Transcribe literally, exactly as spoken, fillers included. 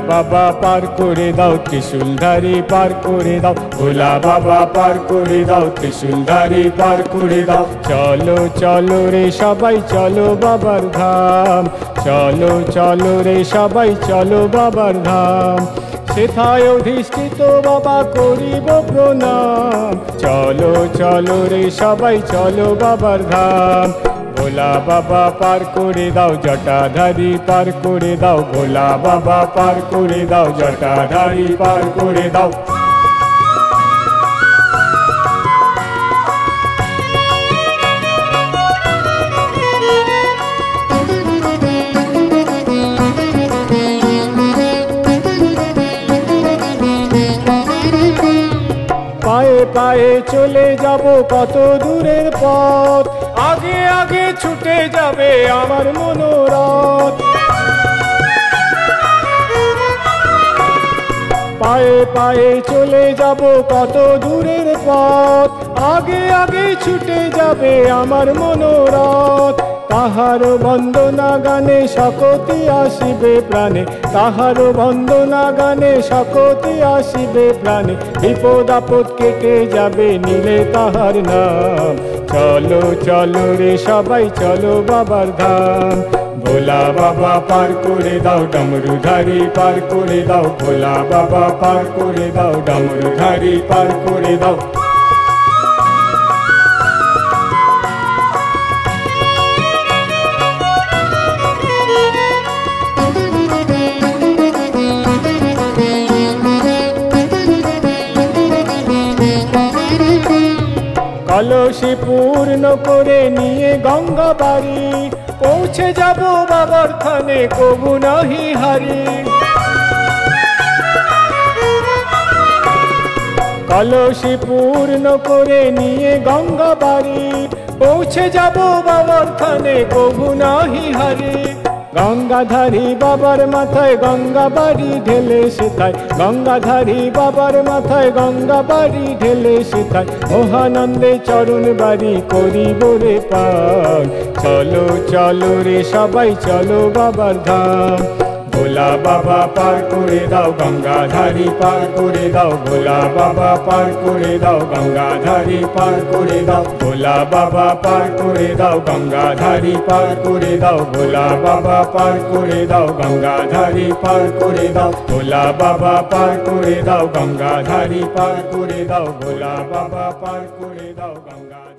বাবা পার করে দাও, ত্রিশূলধারী পার করে দাও, ভোলা বাবা পার করে দাও, ত্রিশূলধারী পার করে দাও। চলো চলো রে সবাই চলো বাবার ধাম, চলো চলো রে সবাই চলো বাবার ধাম, সেথায় অধিষ্ঠিত বাবা করিব প্রণাম। চলো চলো রে সবাই চলো বাবার ধাম, ভোলা বাবা পার করে দাও, জটাধারী পার করে দাও, ভোলা বাবা পার করে দাও, জটাধারী পার করে দাও। পায়ে পায়ে চলে যাব কত দূরের পথ, আগে আগে ছুটে যাবে আমার মনোরথ। পায়ে পায়ে চলে যাব কত দূরের পথ, আগে আগে ছুটে যাবে আমার মনোরথ। তাহার বন্দনা গানে শকতি আসিবে প্রাণে, তাহার বন্দনা গানে শকতি আসিবে প্রাণে, বিপদ আপদ কেটে যাবে নিলে তাহার নাম। চলো চলো রে সবাই চলো বাবার ধাম, ভোলা বাবা পার করে দাও, ডমরুধারী পার করে দাও, ভোলা বাবা পার করে দাও, ডমরুধারী পার করে দাও। কলসি পূর্ণ করে নিয়ে গঙ্গা বাড়ি, পৌঁছে যাব বাবার থানে কবু নাহি হারি। কলসি পূর্ণ করে নিয়ে গঙ্গা বাড়ি, পৌঁছে যাব বাবার থানে কবু নাহি হারি। গঙ্গাধারী বাবার মাথায় গঙ্গা বাড়ি ঢেলে সেথায়, গঙ্গাধারী বাবার মাথায় গঙ্গা বাড়ি ঢেলে সেথায়, মহানন্দে চরণ বাড়ি করিব রে পার। চলো চলো রে সবাই চলো বাবার ধাম, ভোলা বাবা পার করে দাও, গঙ্গাধারী পার করে দাও, ভোলা বাবা পার করে দাও, গঙ্গাধারী পার করে দাও, ভোলা বাবা পার করে দাও, গঙ্গাধারী পার করে দাও, ভোলা বাবা পার করে দাও, গঙ্গাধারী পার করে দাও, ভোলা বাবা পার করে দাও, গঙ্গাধারী পার করে দাও, ভোলা বাবা পার করে দাও, গঙ্গা।